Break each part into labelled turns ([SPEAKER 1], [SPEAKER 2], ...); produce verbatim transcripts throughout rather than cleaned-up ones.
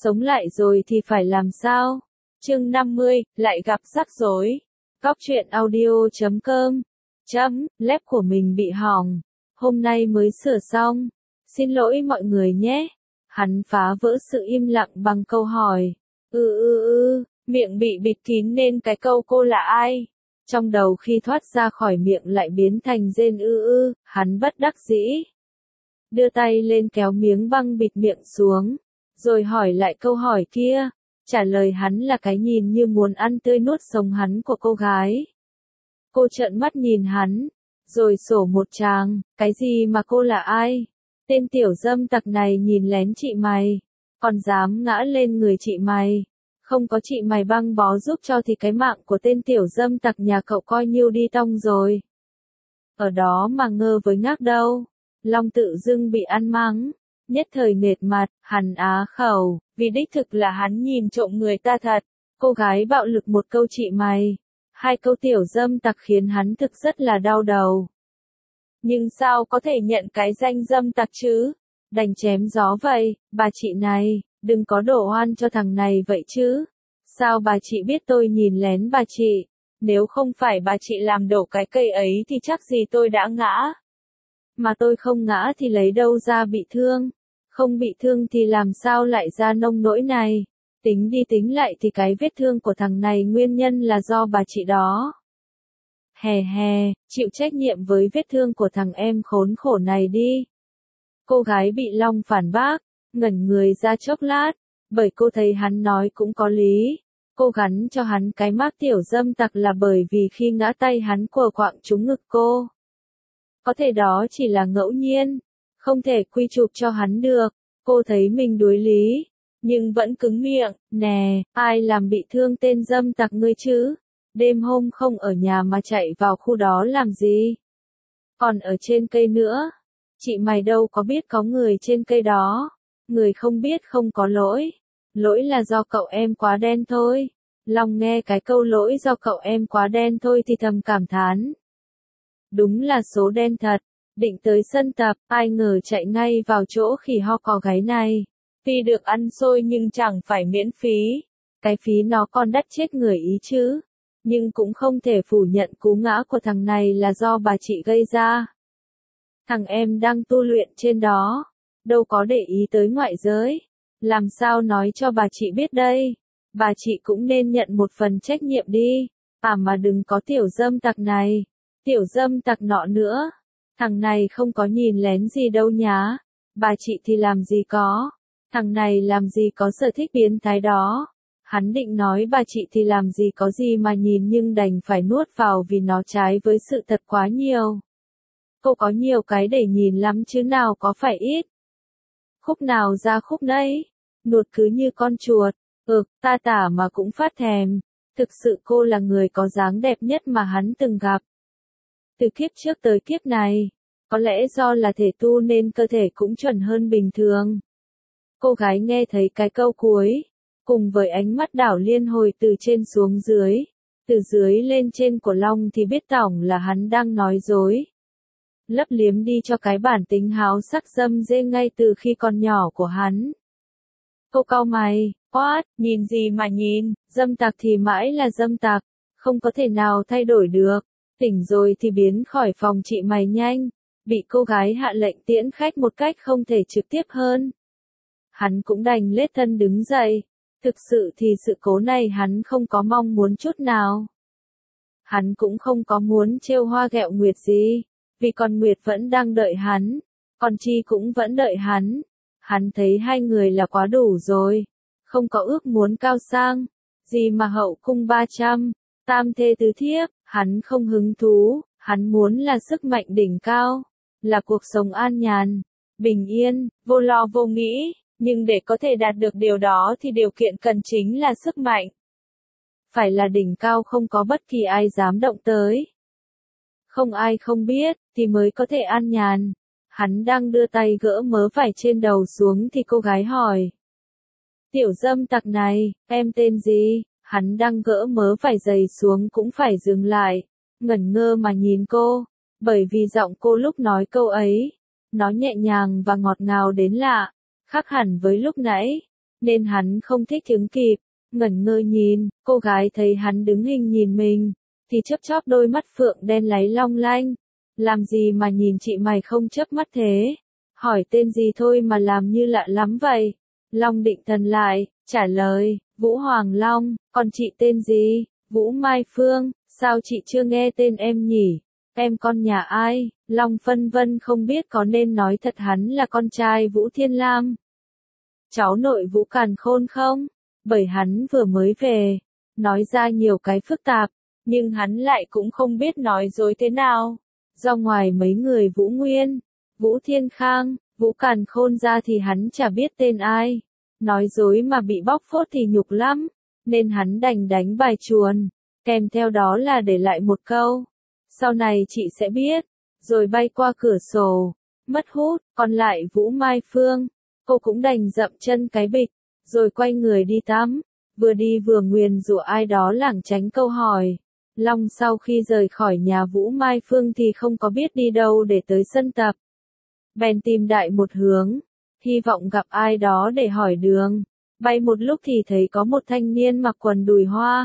[SPEAKER 1] sống lại rồi thì phải làm sao? Chương năm mươi, lại gặp rắc rối. Góc truyện audio chấm com. Chấm, lép của mình bị hỏng. Hôm nay mới sửa xong. Xin lỗi mọi người nhé. Hắn phá vỡ sự im lặng bằng câu hỏi. Ừ ừ ừ, miệng bị bịt kín nên cái câu cô là ai? Trong đầu khi thoát ra khỏi miệng lại biến thành rên ư ư, hắn bất đắc dĩ. Đưa tay lên kéo miếng băng bịt miệng xuống, rồi hỏi lại câu hỏi kia. Trả lời hắn là cái nhìn như muốn ăn tươi nuốt sống hắn của cô gái. Cô trợn mắt nhìn hắn, rồi sổ một tràng, cái gì mà cô là ai? Tên tiểu dâm tặc này nhìn lén chị mày, còn dám ngã lên người chị mày. Không có chị mày băng bó giúp cho thì cái mạng của tên tiểu dâm tặc nhà cậu coi nhiêu đi tong rồi. Ở đó mà ngơ với ngác đâu. Long tự dưng bị ăn mắng, nhất thời nệt mặt, hắn á khẩu, vì đích thực là hắn nhìn trộm người ta thật. Cô gái bạo lực một câu chị mày, hai câu tiểu dâm tặc khiến hắn thực rất là đau đầu. Nhưng sao có thể nhận cái danh dâm tặc chứ? Đành chém gió vậy, bà chị này, đừng có đổ oan cho thằng này vậy chứ. Sao bà chị biết tôi nhìn lén bà chị? Nếu không phải bà chị làm đổ cái cây ấy thì chắc gì tôi đã ngã. Mà tôi không ngã thì lấy đâu ra bị thương. Không bị thương thì làm sao lại ra nông nỗi này. Tính đi tính lại thì cái vết thương của thằng này nguyên nhân là do bà chị đó. Hè hè, chịu trách nhiệm với vết thương của thằng em khốn khổ này đi. Cô gái bị Long phản bác, ngẩn người ra chốc lát, bởi cô thấy hắn nói cũng có lý. Cô gắn cho hắn cái mác tiểu dâm tặc là bởi vì khi ngã tay hắn quờ quạng trúng ngực cô. Có thể đó chỉ là ngẫu nhiên, không thể quy chụp cho hắn được. Cô thấy mình đuối lý, nhưng vẫn cứng miệng. Nè, ai làm bị thương tên dâm tặc ngươi chứ? Đêm hôm không ở nhà mà chạy vào khu đó làm gì? Còn ở trên cây nữa. Chị mày đâu có biết có người trên cây đó. Người không biết không có lỗi. Lỗi là do cậu em quá đen thôi. Long nghe cái câu lỗi do cậu em quá đen thôi thì thầm cảm thán. Đúng là số đen thật. Định tới sân tập, ai ngờ chạy ngay vào chỗ khỉ ho có gáy này. Tuy được ăn xôi nhưng chẳng phải miễn phí. Cái phí nó còn đắt chết người ý chứ. Nhưng cũng không thể phủ nhận cú ngã của thằng này là do bà chị gây ra. Thằng em đang tu luyện trên đó. Đâu có để ý tới ngoại giới. Làm sao nói cho bà chị biết đây? Bà chị cũng nên nhận một phần trách nhiệm đi. À mà đừng có tiểu dâm tặc này. Tiểu dâm tặc nọ nữa. Thằng này không có nhìn lén gì đâu nhá. Bà chị thì làm gì có. Thằng này làm gì có sở thích biến thái đó. Hắn định nói bà chị thì làm gì có gì mà nhìn nhưng đành phải nuốt vào vì nó trái với sự thật quá nhiều. Cô có nhiều cái để nhìn lắm chứ nào có phải ít. Khúc nào ra khúc nấy. Nuột cứ như con chuột. Ừ, ta tả mà cũng phát thèm. Thực sự cô là người có dáng đẹp nhất mà hắn từng gặp. Từ kiếp trước tới kiếp này, có lẽ do là thể tu nên cơ thể cũng chuẩn hơn bình thường. Cô gái nghe thấy cái câu cuối, cùng với ánh mắt đảo liên hồi từ trên xuống dưới, từ dưới lên trên của Long thì biết tổng là hắn đang nói dối. Lấp liếm đi cho cái bản tính háo sắc dâm dê ngay từ khi còn nhỏ của hắn. Cô cau mày, what, nhìn gì mà nhìn, dâm tặc thì mãi là dâm tặc, không có thể nào thay đổi được. Tỉnh rồi thì biến khỏi phòng chị mày nhanh. Bị cô gái hạ lệnh tiễn khách một cách không thể trực tiếp hơn. Hắn cũng đành lết thân đứng dậy. Thực sự thì sự cố này hắn không có mong muốn chút nào. Hắn cũng không có muốn trêu hoa ghẹo Nguyệt gì. Vì con Nguyệt vẫn đang đợi hắn. Con Chi cũng vẫn đợi hắn. Hắn thấy hai người là quá đủ rồi. Không có ước muốn cao sang. Gì mà hậu cung ba trăm. Tam thê tứ thiếp. Hắn không hứng thú, hắn muốn là sức mạnh đỉnh cao, là cuộc sống an nhàn, bình yên, vô lo vô nghĩ, nhưng để có thể đạt được điều đó thì điều kiện cần chính là sức mạnh. Phải là đỉnh cao không có bất kỳ ai dám động tới. Không ai không biết, thì mới có thể an nhàn. Hắn đang đưa tay gỡ mớ vải trên đầu xuống thì cô gái hỏi. Tiểu dâm tặc này, em tên gì? Hắn đang gỡ mớ vải dày xuống cũng phải dừng lại, ngẩn ngơ mà nhìn cô, bởi vì giọng cô lúc nói câu ấy, nó nhẹ nhàng và ngọt ngào đến lạ, khác hẳn với lúc nãy. nên hắn không thích ứng kịp, ngẩn ngơ nhìn, cô gái thấy hắn đứng hình nhìn mình, thì chớp chóp đôi mắt phượng đen láy long lanh. Làm gì mà nhìn chị mày không chớp mắt thế? Hỏi tên gì thôi mà làm như lạ lắm vậy? Long định thần lại, trả lời, Vũ Hoàng Long, còn chị tên gì? Vũ Mai Phương, sao chị chưa nghe tên em nhỉ? Em con nhà ai? Long phân vân không biết có nên nói thật hắn là con trai Vũ Thiên Lam. Cháu nội Vũ Càn Khôn không? Bởi hắn vừa mới về, nói ra nhiều cái phức tạp, nhưng hắn lại cũng không biết nói dối thế nào. Do ngoài mấy người Vũ Nguyên, Vũ Thiên Khang, Vũ Càn Khôn ra thì hắn chả biết tên ai. Nói dối mà bị bóc phốt thì nhục lắm, nên hắn đành đánh bài chuồn, kèm theo đó là để lại một câu. Sau này chị sẽ biết, rồi bay qua cửa sổ, mất hút, còn lại Vũ Mai Phương, cô cũng đành dậm chân cái bịch, rồi quay người đi tắm, vừa đi vừa nguyền rủa ai đó lảng tránh câu hỏi. Long sau khi rời khỏi nhà Vũ Mai Phương thì không có biết đi đâu để tới sân tập. Bèn tìm đại một hướng, hy vọng gặp ai đó để hỏi đường. Bay một lúc thì thấy có một thanh niên mặc quần đùi hoa,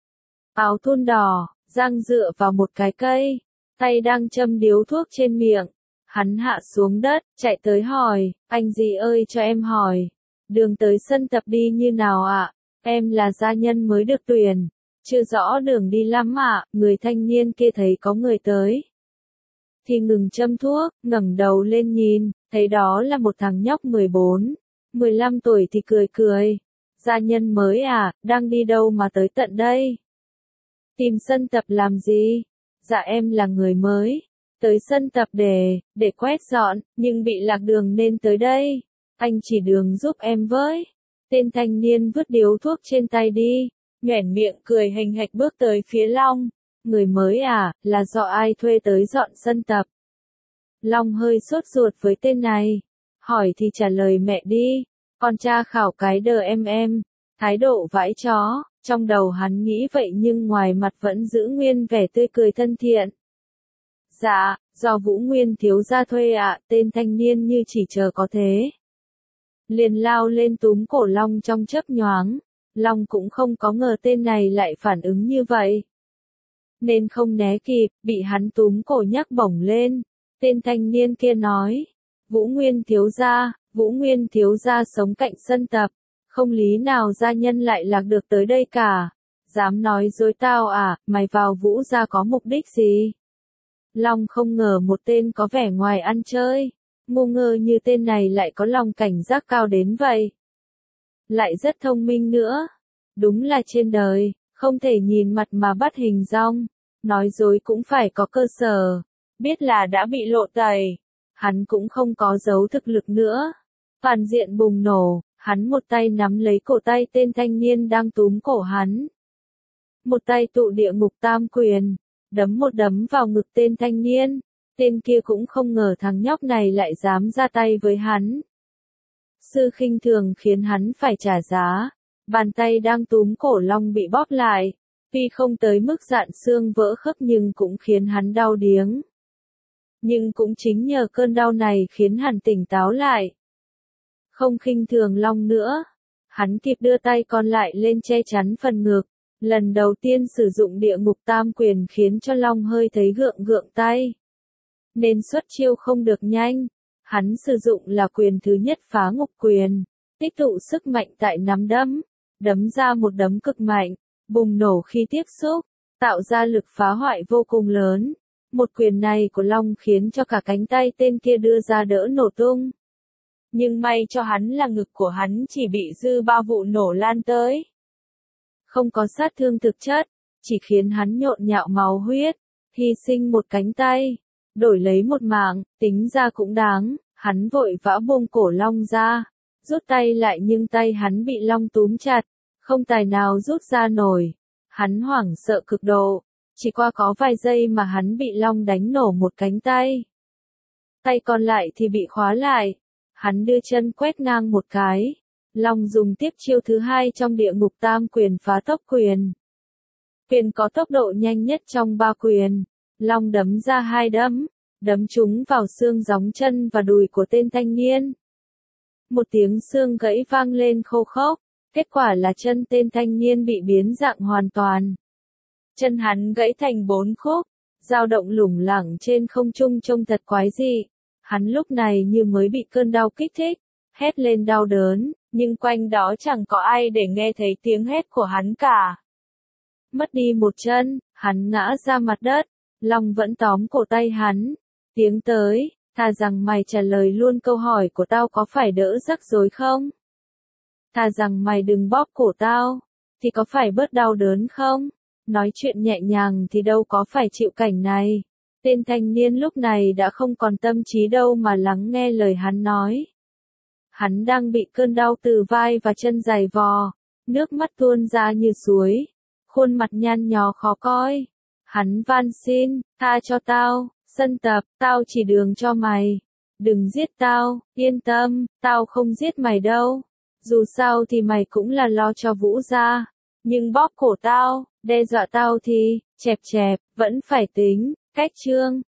[SPEAKER 1] áo thun đỏ, giang dựa vào một cái cây, tay đang châm điếu thuốc trên miệng. Hắn hạ xuống đất, chạy tới hỏi, anh gì ơi cho em hỏi, đường tới sân tập đi như nào ạ? Em là gia nhân mới được tuyển, chưa rõ đường đi lắm ạ. Người thanh niên kia thấy có người tới, thì ngừng châm thuốc, ngẩng đầu lên nhìn, thấy đó là một thằng nhóc mười bốn, mười lăm tuổi thì cười cười. Gia nhân mới à, đang đi đâu mà tới tận đây? Tìm sân tập làm gì? Dạ em là người mới, tới sân tập để, để quét dọn, nhưng bị lạc đường nên tới đây. Anh chỉ đường giúp em với. Tên thanh niên vứt điếu thuốc trên tay đi, nhoẻn miệng cười hình hạch bước tới phía Long. Người mới à, là do ai thuê tới dọn sân tập? Long hơi sốt ruột với tên này. Hỏi thì trả lời mẹ đi, con tra khảo cái đờ em em. Thái độ vãi chó, trong đầu hắn nghĩ vậy nhưng ngoài mặt vẫn giữ nguyên vẻ tươi cười thân thiện. Dạ, do Vũ Nguyên thiếu gia thuê ạ. Tên thanh niên như chỉ chờ có thế, liền lao lên túm cổ Long trong chớp nhoáng. Long cũng không có ngờ tên này lại phản ứng như vậy, nên không né kịp, bị hắn túm cổ nhắc bổng lên. Tên thanh niên kia nói, Vũ Nguyên thiếu gia, Vũ Nguyên thiếu gia sống cạnh sân tập, không lý nào gia nhân lại lạc được tới đây cả. Dám nói dối tao à, mày vào Vũ gia có mục đích gì? Long không ngờ một tên có vẻ ngoài ăn chơi, ngu ngơ như tên này lại có lòng cảnh giác cao đến vậy. Lại rất thông minh nữa. Đúng là trên đời, không thể nhìn mặt mà bắt hình dong. Nói dối cũng phải có cơ sở. Biết là đã bị lộ tẩy, hắn cũng không có giấu thực lực nữa. Phản diện bùng nổ, hắn một tay nắm lấy cổ tay tên thanh niên đang túm cổ hắn. Một tay tụ địa ngục tam quyền, đấm một đấm vào ngực tên thanh niên. Tên kia cũng không ngờ thằng nhóc này lại dám ra tay với hắn. Sự khinh thường khiến hắn phải trả giá. Bàn tay đang túm cổ Long bị bóp lại. Tuy không tới mức dạn xương vỡ khớp nhưng cũng khiến hắn đau điếng. Nhưng cũng chính nhờ cơn đau này khiến hắn tỉnh táo lại. Không khinh thường Long nữa. Hắn kịp đưa tay còn lại lên che chắn phần ngực. Lần đầu tiên sử dụng địa ngục tam quyền khiến cho Long hơi thấy gượng gượng tay. Nên xuất chiêu không được nhanh. Hắn sử dụng là quyền thứ nhất phá ngục quyền. Tích tụ sức mạnh tại nắm đấm. Đấm ra một đấm cực mạnh. Bùng nổ khi tiếp xúc. Tạo ra lực phá hoại vô cùng lớn. Một quyền này của Long khiến cho cả cánh tay tên kia đưa ra đỡ nổ tung. Nhưng may cho hắn là ngực của hắn chỉ bị dư ba vụ nổ lan tới. Không có sát thương thực chất, chỉ khiến hắn nhộn nhạo máu huyết, hy sinh một cánh tay, đổi lấy một mạng, tính ra cũng đáng. Hắn vội vã buông cổ Long ra, rút tay lại nhưng tay hắn bị Long túm chặt, không tài nào rút ra nổi. Hắn hoảng sợ cực độ, chỉ qua có vài giây mà hắn bị Long đánh nổ một cánh tay. Tay còn lại thì bị khóa lại. Hắn đưa chân quét ngang một cái. Long dùng tiếp chiêu thứ hai trong địa ngục tam quyền phá tốc quyền. Quyền có tốc độ nhanh nhất trong ba quyền. Long đấm ra hai đấm, đấm trúng vào xương gióng chân và đùi của tên thanh niên. một tiếng xương gãy vang lên khô khốc, kết quả là chân tên thanh niên bị biến dạng hoàn toàn. Chân hắn gãy thành bốn khúc, dao động lủng lẳng trên không trung trông thật quái dị. Hắn lúc này như mới bị cơn đau kích thích, hét lên đau đớn, nhưng quanh đó chẳng có ai để nghe thấy tiếng hét của hắn cả. Mất đi một chân, hắn ngã ra mặt đất, Long vẫn tóm cổ tay hắn. Tiếng tới, thà rằng mày trả lời luôn câu hỏi của tao có phải đỡ rắc rối không? Thà rằng mày đừng bóp cổ tao, thì có phải bớt đau đớn không? Nói chuyện nhẹ nhàng thì đâu có phải chịu cảnh này. Tên thanh niên lúc này đã không còn tâm trí đâu mà lắng nghe lời hắn nói. Hắn đang bị cơn đau từ vai và chân giày vò, nước mắt tuôn ra như suối, khuôn mặt nhăn nhó khó coi. Hắn van xin, tha cho tao, sân tập, tao chỉ đường cho mày. Đừng giết tao, yên tâm, tao không giết mày đâu. Dù sao thì mày cũng là lo cho Vũ gia. Nhưng bóp cổ tao, đe dọa tao thì, chẹp chẹp, vẫn phải tính. Cách chương